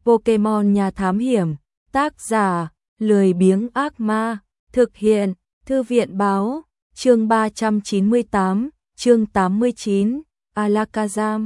Pokemon Nhà Thám Hiểm, tác giả, lười biếng ác ma, thực hiện, Thư viện báo, chương 398, chương 89, Alakazam.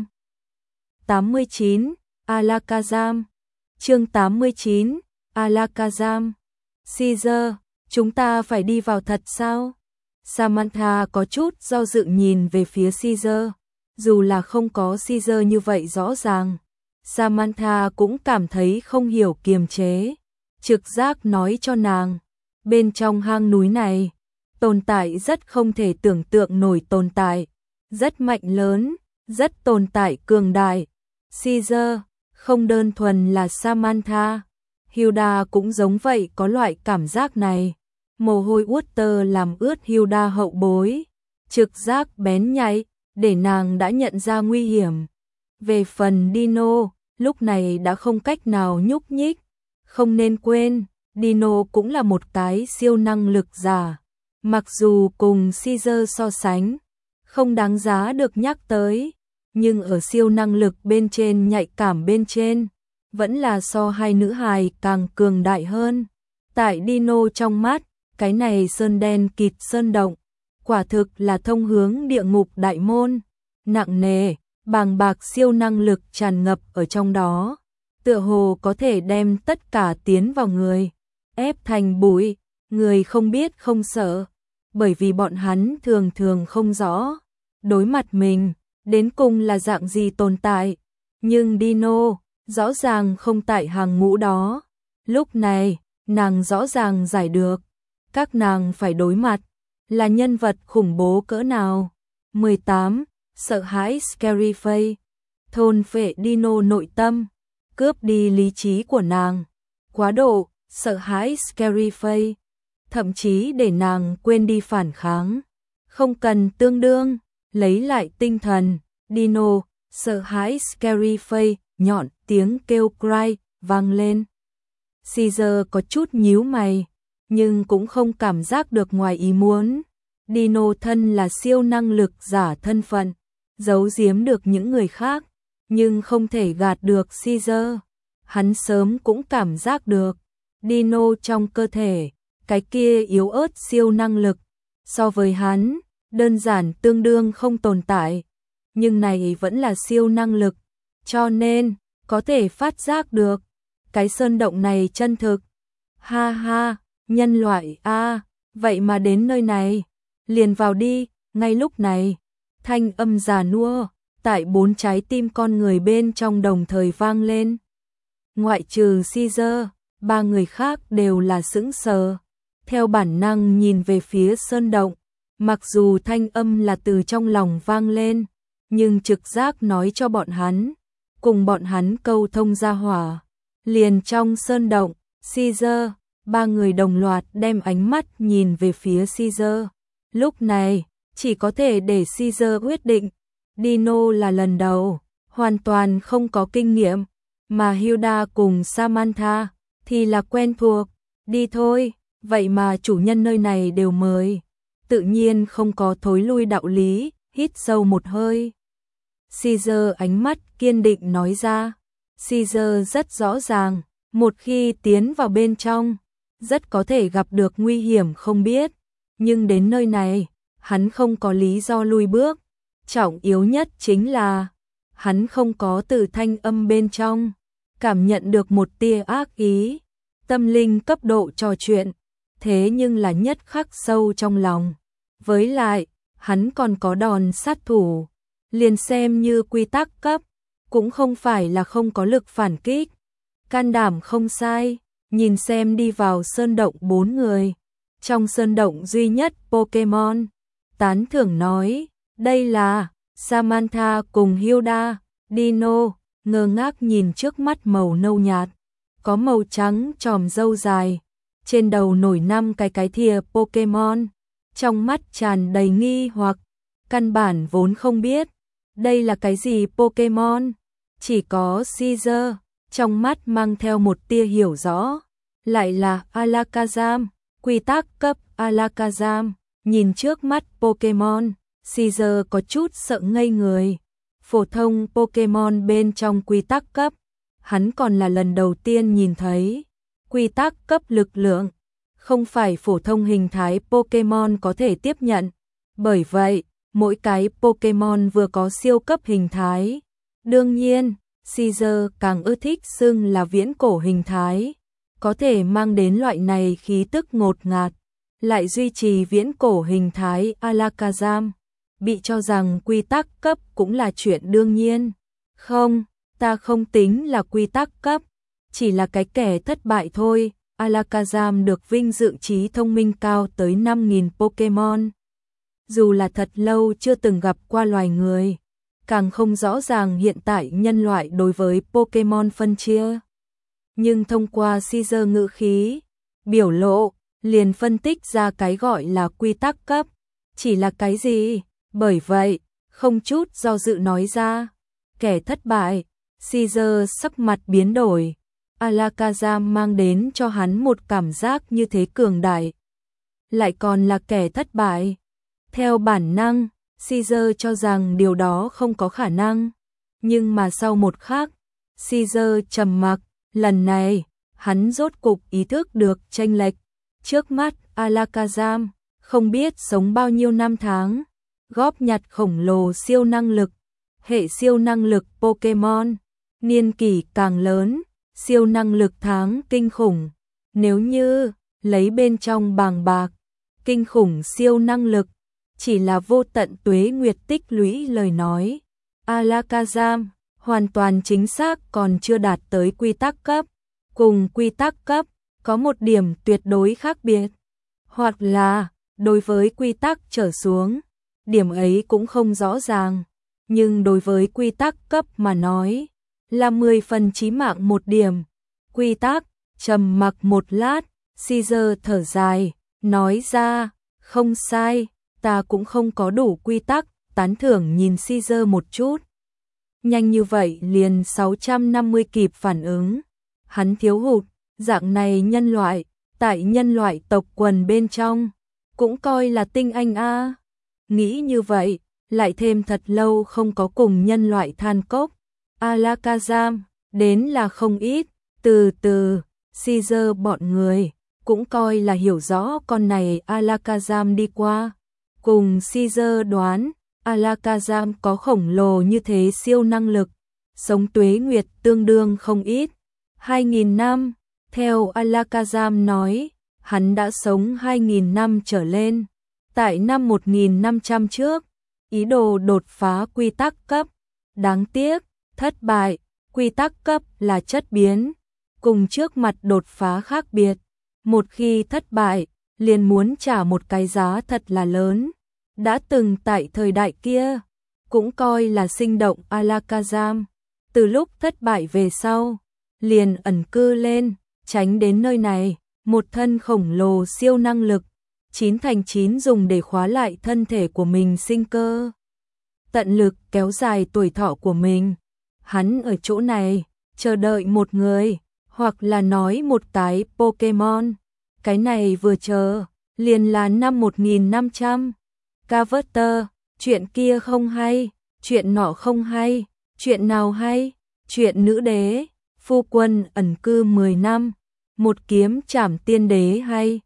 89, Alakazam. Chương 89, Alakazam. Caesar, chúng ta phải đi vào thật sao? Samantha có chút do dự nhìn về phía Caesar. Dù là không có Caesar như vậy rõ ràng, Samantha cũng cảm thấy không hiểu kiềm chế. Trực giác nói cho nàng, bên trong hang núi này, tồn tại rất không thể tưởng tượng nổi tồn tại, rất mạnh lớn, rất tồn tại cường đại. Caesar, không đơn thuần là Samantha, Hilda cũng giống vậy có loại cảm giác này. Mồ hôi Walter làm ướt Hilda hậu bối, trực giác bén nhạy, để nàng đã nhận ra nguy hiểm. Về phần Dino, lúc này đã không cách nào nhúc nhích. Không nên quên, Dino cũng là một cái siêu năng lực giả. Mặc dù cùng Caesar so sánh, không đáng giá được nhắc tới, nhưng ở siêu năng lực bên trên, nhạy cảm bên trên, vẫn là so hai nữ hài càng cường đại hơn. Tại Dino trong mắt, cái này sơn đen kịt sơn động, quả thực là thông hướng địa ngục đại môn, nặng nề, bàng bạc siêu năng lực tràn ngập ở trong đó, tựa hồ có thể đem tất cả tiến vào người, ép thành bụi. Người không biết không sợ, bởi vì bọn hắn thường thường không rõ, đối mặt mình, đến cùng là dạng gì tồn tại. Nhưng Dino, rõ ràng không tại hàng ngũ đó. Lúc này, nàng rõ ràng giải được, các nàng phải đối mặt, là nhân vật khủng bố cỡ nào. 18. Sợ hãi Scary Face, thôn phệ Dino nội tâm, cướp đi lý trí của nàng. Quá độ, sợ hãi Scary Face, thậm chí để nàng quên đi phản kháng. Không cần tương đương, lấy lại tinh thần, Dino, sợ hãi Scary Face, nhọn tiếng kêu cry, vang lên. Caesar có chút nhíu mày, nhưng cũng không cảm giác được ngoài ý muốn. Dino thân là siêu năng lực giả thân phận, giấu giếm được những người khác, nhưng không thể gạt được Caesar. Hắn sớm cũng cảm giác được, Dino trong cơ thể, cái kia yếu ớt siêu năng lực, so với hắn, đơn giản tương đương không tồn tại. Nhưng này vẫn là siêu năng lực, cho nên, có thể phát giác được, cái sơn động này chân thực. Ha ha, nhân loại a, vậy mà đến nơi này, liền vào đi. Ngay lúc này, thanh âm già nua, tại 4 trái tim con người bên trong đồng thời vang lên. Ngoại trừ Caesar, 3 người khác đều là sững sờ, theo bản năng nhìn về phía sơn động. Mặc dù thanh âm là từ trong lòng vang lên, nhưng trực giác nói cho bọn hắn, cùng bọn hắn câu thông ra hỏa, liền trong sơn động. Caesar, 3 người đồng loạt đem ánh mắt nhìn về phía Caesar. Lúc này, chỉ có thể để Caesar quyết định. Dino là lần đầu, hoàn toàn không có kinh nghiệm, mà Hilda cùng Samantha thì là quen thuộc. Đi thôi, vậy mà chủ nhân nơi này đều mời, tự nhiên không có thối lui đạo lý. Hít sâu một hơi, Caesar ánh mắt kiên định nói ra. Caesar rất rõ ràng, một khi tiến vào bên trong, rất có thể gặp được nguy hiểm không biết, nhưng đến nơi này, hắn không có lý do lùi bước. Trọng yếu nhất chính là, hắn không có từ thanh âm bên trong cảm nhận được một tia ác ý. Tâm linh cấp độ trò chuyện, thế nhưng là nhất khắc sâu trong lòng. Với lại, hắn còn có đòn sát thủ, liền xem như quy tắc cấp, cũng không phải là không có lực phản kích. Can đảm không sai, nhìn xem đi vào sơn động 4 người, trong sơn động duy nhất Pokemon. Tán thưởng nói, đây là Samantha cùng Hilda. Dino ngơ ngác nhìn trước mắt màu nâu nhạt, có màu trắng chòm râu dài, trên đầu nổi 5 cái thìa Pokemon, trong mắt tràn đầy nghi hoặc, căn bản vốn không biết đây là cái gì Pokemon. Chỉ có Caesar, trong mắt mang theo một tia hiểu rõ, lại là Alakazam, quy tắc cấp Alakazam. Nhìn trước mắt Pokemon, Caesar có chút sợ ngây người. Phổ thông Pokemon bên trong quy tắc cấp, hắn còn là lần đầu tiên nhìn thấy. Quy tắc cấp lực lượng, không phải phổ thông hình thái Pokemon có thể tiếp nhận. Bởi vậy, mỗi cái Pokemon vừa có siêu cấp hình thái. Đương nhiên, Caesar càng ưa thích xưng là viễn cổ hình thái, có thể mang đến loại này khí tức ngột ngạt, lại duy trì viễn cổ hình thái Alakazam, bị cho rằng quy tắc cấp cũng là chuyện đương nhiên. Không, ta không tính là quy tắc cấp, chỉ là cái kẻ thất bại thôi. Alakazam được vinh dự trí thông minh cao tới 5.000 Pokemon. Dù là thật lâu chưa từng gặp qua loài người, càng không rõ ràng hiện tại nhân loại đối với Pokemon phân chia. Nhưng thông qua Caesar ngữ khí, biểu lộ, liền phân tích ra cái gọi là quy tắc cấp, chỉ là cái gì. Bởi vậy, không chút do dự nói ra, kẻ thất bại. Caesar sắc mặt biến đổi. Alakazam mang đến cho hắn một cảm giác như thế cường đại. Lại còn là kẻ thất bại. Theo bản năng, Caesar cho rằng điều đó không có khả năng. Nhưng mà sau một khắc, Caesar trầm mặc. Lần này, hắn rốt cục ý thức được chênh lệch. Trước mắt Alakazam không biết sống bao nhiêu năm tháng, góp nhặt khổng lồ siêu năng lực, hệ siêu năng lực Pokemon, niên kỷ càng lớn, siêu năng lực tháng kinh khủng. Nếu như lấy bên trong bàng bạc, kinh khủng siêu năng lực, chỉ là vô tận tuế nguyệt tích lũy lời nói, Alakazam hoàn toàn chính xác còn chưa đạt tới quy tắc cấp. Cùng quy tắc cấp có một điểm tuyệt đối khác biệt, hoặc là đối với quy tắc trở xuống, điểm ấy cũng không rõ ràng, nhưng đối với quy tắc cấp mà nói, là 10 phần chí mạng một điểm. Quy tắc, trầm mặc một lát, Caesar thở dài, nói ra, không sai, ta cũng không có đủ quy tắc. Tán thưởng nhìn Caesar một chút. Nhanh như vậy liền 650 kịp phản ứng. Hắn thiếu hụt, dạng này nhân loại, tại nhân loại tộc quần bên trong, cũng coi là tinh anh a. Nghĩ như vậy, lại thêm thật lâu không có cùng nhân loại than cốc. Alakazam, đến là không ít, từ từ, Caesar bọn người, cũng coi là hiểu rõ con này Alakazam đi qua. Cùng Caesar đoán, Alakazam có khổng lồ như thế siêu năng lực, sống tuế nguyệt tương đương không ít. 2.000 năm, theo Alakazam nói, hắn đã sống 2.000 năm trở lên. Tại năm 1.500 trước, ý đồ đột phá quy tắc cấp. Đáng tiếc, thất bại, quy tắc cấp là chất biến, cùng trước mặt đột phá khác biệt. Một khi thất bại, liền muốn trả một cái giá thật là lớn. Đã từng tại thời đại kia, cũng coi là sinh động Alakazam. Từ lúc thất bại về sau, liền ẩn cư lên, tránh đến nơi này, một thân khổng lồ siêu năng lực, 9/9 dùng để khóa lại thân thể của mình sinh cơ. Tận lực kéo dài tuổi thọ của mình. Hắn ở chỗ này, chờ đợi một người, hoặc là nói một cái Pokemon. Cái này vừa chờ, liền là năm 1.500. Carver, chuyện kia không hay, chuyện nọ không hay, chuyện nào hay, chuyện nữ đế, phu quân ẩn cư 10 năm, một kiếm trảm tiên đế hay,